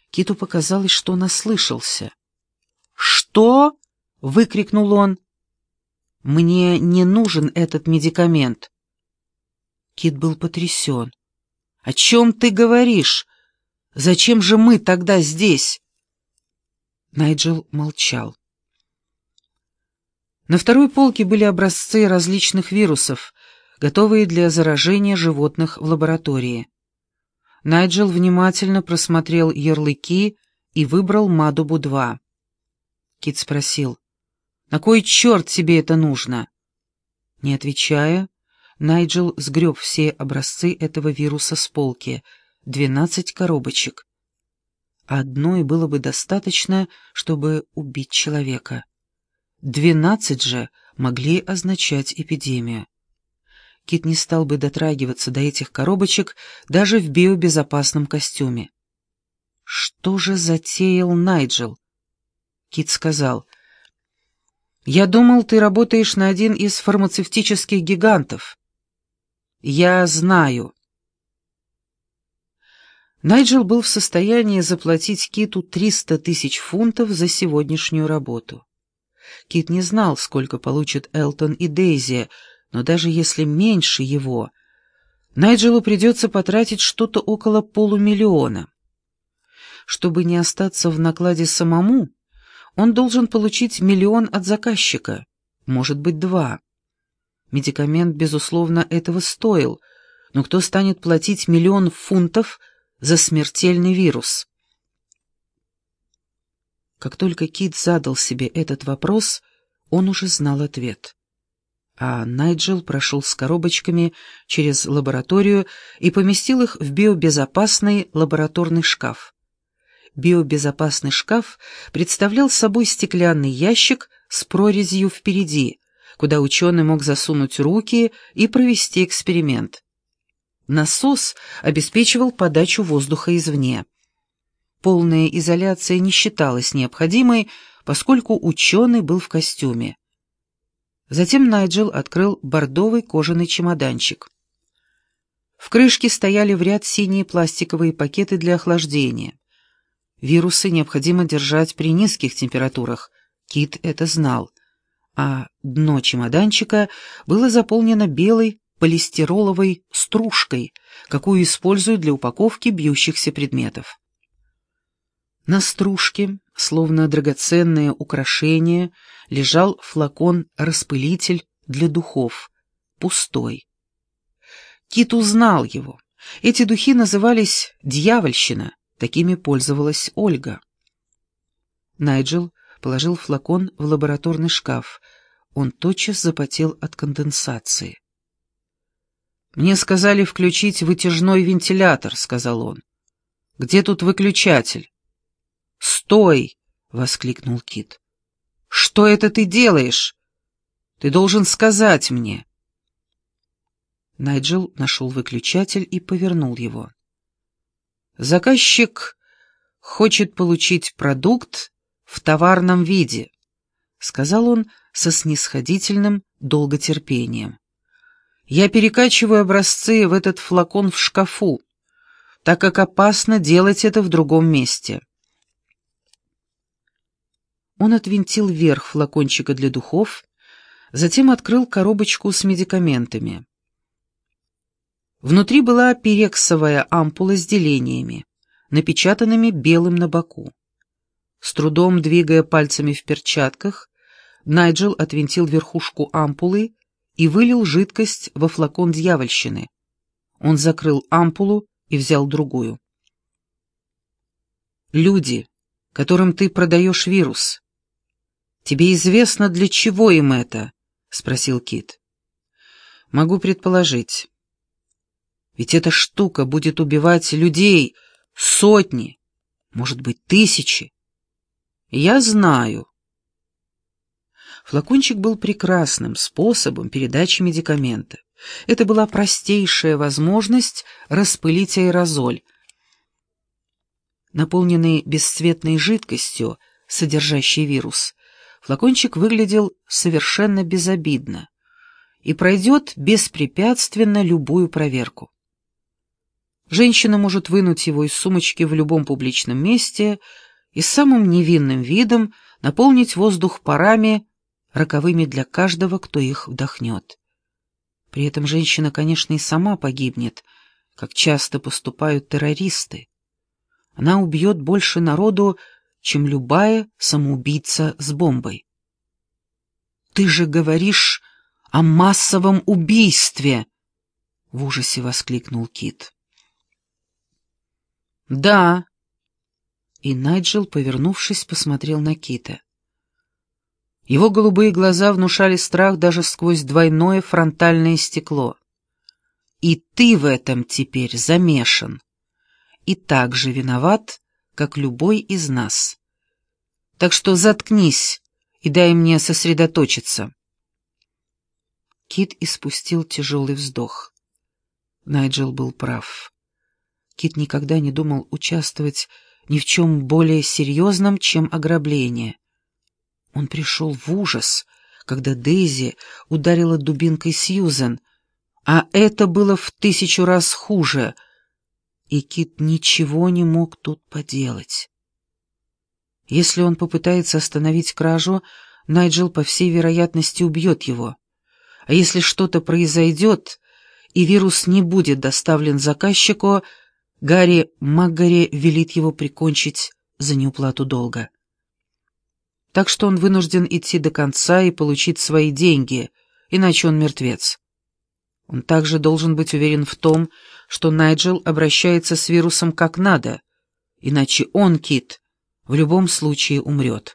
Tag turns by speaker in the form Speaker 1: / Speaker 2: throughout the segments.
Speaker 1: Киту показалось, что он ослышался. «Что?» — выкрикнул он. «Мне не нужен этот медикамент». Кит был потрясен. «О чем ты говоришь? Зачем же мы тогда здесь?» Найджел молчал. На второй полке были образцы различных вирусов, готовые для заражения животных в лаборатории. Найджел внимательно просмотрел ярлыки и выбрал Мадубу-2. Кит спросил: «На кой черт тебе это нужно?» Не отвечая, Найджел сгреб все образцы этого вируса с полки, 12 коробочек. Одной было бы достаточно, чтобы убить человека. 12 же могли означать эпидемию. Кит не стал бы дотрагиваться до этих коробочек даже в биобезопасном костюме. Что же затеял Найджел? Кит сказал: «Я думал, ты работаешь на один из фармацевтических гигантов». «Я знаю». Найджел был в состоянии заплатить Киту 300 тысяч фунтов за сегодняшнюю работу. Кит не знал, сколько получат Элтон и Дейзи, но даже если меньше его, Найджелу придется потратить что-то около $500 000. Чтобы не остаться в накладе самому, он должен получить 1 000 000 от заказчика, может быть, 2. Медикамент, безусловно, этого стоил, но кто станет платить 1 000 000 фунтов за смертельный вирус? Как только Кит задал себе этот вопрос, он уже знал ответ. А Найджел прошел с коробочками через лабораторию и поместил их в биобезопасный лабораторный шкаф. Биобезопасный шкаф представлял собой стеклянный ящик с прорезью впереди, куда ученый мог засунуть руки и провести эксперимент. Насос обеспечивал подачу воздуха извне. Полная изоляция не считалась необходимой, поскольку ученый был в костюме. Затем Найджел открыл бордовый кожаный чемоданчик. В крышке стояли в ряд синие пластиковые пакеты для охлаждения. Вирусы необходимо держать при низких температурах, Кит это знал, а дно чемоданчика было заполнено белой полистироловой стружкой, какую используют для упаковки бьющихся предметов. На стружке, словно драгоценное украшение, лежал флакон-распылитель для духов, пустой. Кит узнал его. Эти духи назывались «Дьявольщина», такими пользовалась Ольга. Найджел положил флакон в лабораторный шкаф. Он тотчас запотел от конденсации. «Мне сказали включить вытяжной вентилятор», — сказал он. «Где тут выключатель?» «Стой!» — воскликнул Кит. «Что это ты делаешь? Ты должен сказать мне». Найджел нашел выключатель и повернул его. «Заказчик хочет получить продукт в товарном виде», — сказал он со снисходительным долготерпением. «Я перекачиваю образцы в этот флакон в шкафу, так как опасно делать это в другом месте». Он отвинтил верх флакончика для духов, затем открыл коробочку с медикаментами. Внутри была пирексовая ампула с делениями, напечатанными белым на боку. С трудом двигая пальцами в перчатках, Найджел отвинтил верхушку ампулы и вылил жидкость во флакон дьявольщины. Он закрыл ампулу и взял другую. «Люди, которым ты продаешь вирус. Тебе известно, для чего им это?» — спросил Кит. «Могу предположить. Ведь эта штука будет убивать людей, сотни, может быть, тысячи. Я знаю». Флакончик был прекрасным способом передачи медикамента. Это была простейшая возможность распылить аэрозоль. Наполненный бесцветной жидкостью, содержащей вирус, флакончик выглядел совершенно безобидно и пройдет беспрепятственно любую проверку. Женщина может вынуть его из сумочки в любом публичном месте и с самым невинным видом наполнить воздух парами, роковыми для каждого, кто их вдохнет. При этом женщина, конечно, и сама погибнет, как часто поступают террористы. Она убьет больше народу, чем любая самоубийца с бомбой. «Ты же говоришь о массовом убийстве!» — в ужасе воскликнул Кит. «Да». И Найджел, повернувшись, посмотрел на Кита. Его голубые глаза внушали страх даже сквозь двойное фронтальное стекло. «И ты в этом теперь замешан. И так же виноват, как любой из нас. Так что заткнись и дай мне сосредоточиться». Кит испустил тяжелый вздох. Найджел был прав. Кит никогда не думал участвовать ни в чем более серьезном, чем ограбление. Он пришел в ужас, когда Дейзи ударила дубинкой Сьюзен, а это было в 1000 раз хуже, и Кит ничего не мог тут поделать. Если он попытается остановить кражу, Найджел, по всей вероятности, убьет его. А если что-то произойдет, и вирус не будет доставлен заказчику, Гарри МакГарри велит его прикончить за неуплату долга. Так что он вынужден идти до конца и получить свои деньги, иначе он мертвец. Он также должен быть уверен в том, что Найджел обращается с вирусом как надо, иначе он, Кит, в любом случае умрет.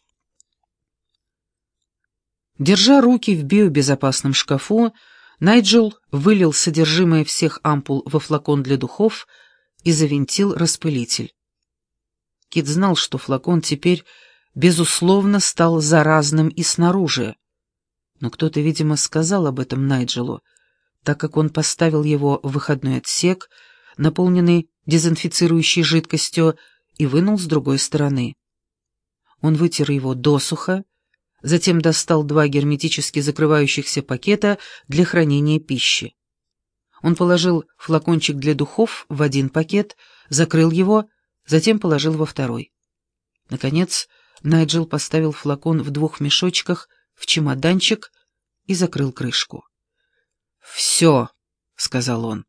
Speaker 1: Держа руки в биобезопасном шкафу, Найджел вылил содержимое всех ампул во флакон для духов и завинтил распылитель. Кит знал, что флакон теперь, безусловно, стал заразным и снаружи, но кто-то, видимо, сказал об этом Найджелу, так как он поставил его в выходной отсек, наполненный дезинфицирующей жидкостью, и вынул с другой стороны. Он вытер его досуха, затем достал 2 герметически закрывающихся пакета для хранения пищи. Он положил флакончик для духов в один пакет, закрыл его, затем положил во второй. Наконец, Найджел поставил флакон в 2 мешочках в чемоданчик и закрыл крышку. «Все», — сказал он.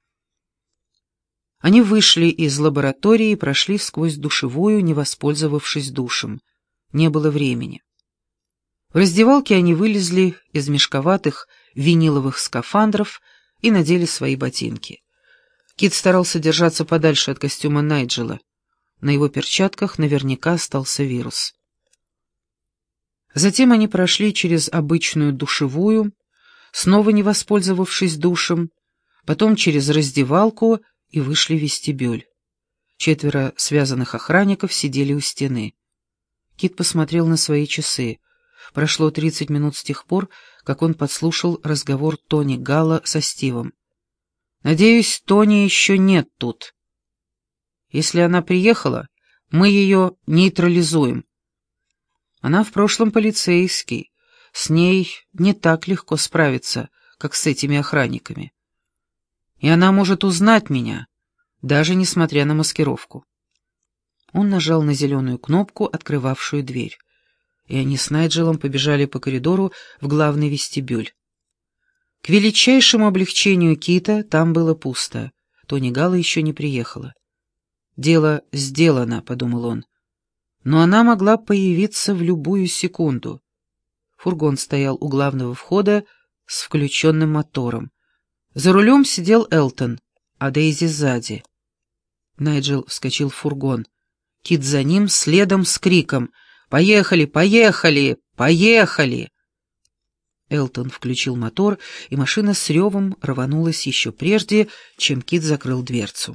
Speaker 1: Они вышли из лаборатории и прошли сквозь душевую, не воспользовавшись душем. Не было времени. В раздевалке они вылезли из мешковатых виниловых скафандров и надели свои ботинки. Кит старался держаться подальше от костюма Найджела. На его перчатках наверняка остался вирус. Затем они прошли через обычную душевую, снова не воспользовавшись душем, потом через раздевалку и вышли в вестибюль. 4 связанных охранников сидели у стены. Кит посмотрел на свои часы. Прошло 30 минут с тех пор, как он подслушал разговор Тони Галла со Стивом. «Надеюсь, Тони еще нет тут. Если она приехала, мы ее нейтрализуем. Она в прошлом полицейский, с ней не так легко справиться, как с этими охранниками. И она может узнать меня, даже несмотря на маскировку». Он нажал на зеленую кнопку, открывавшую дверь, и они с Найджелом побежали по коридору в главный вестибюль. К величайшему облегчению Кита там было пусто, Тони Галла еще не приехала. «Дело сделано», — подумал он, но она могла появиться в любую секунду. Фургон стоял у главного входа с включенным мотором. За рулем сидел Элтон, а Дейзи сзади. Найджел вскочил в фургон. Кит за ним, следом с криком «Поехали, поехали, поехали!». Элтон включил мотор, и машина с ревом рванулась еще прежде, чем Кит закрыл дверцу.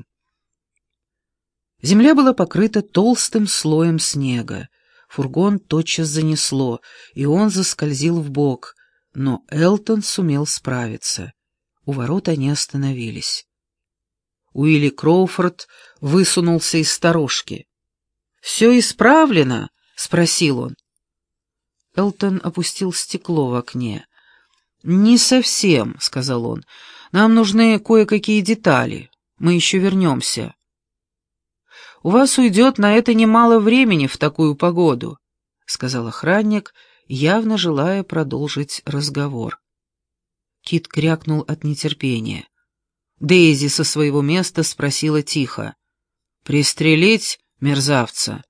Speaker 1: Земля была покрыта толстым слоем снега. Фургон тотчас занесло, и он заскользил вбок, но Элтон сумел справиться. У ворот они остановились. Уилли Кроуфорд высунулся из сторожки. «Все исправлено?» — спросил он. Элтон опустил стекло в окне. «Не совсем», — сказал он. «Нам нужны кое-какие детали. Мы еще вернемся. У вас уйдет на это немало времени в такую погоду, сказал охранник, явно желая продолжить разговор. Кит крякнул от нетерпения. Дейзи со своего места спросила тихо: «Пристрелить мерзавца?»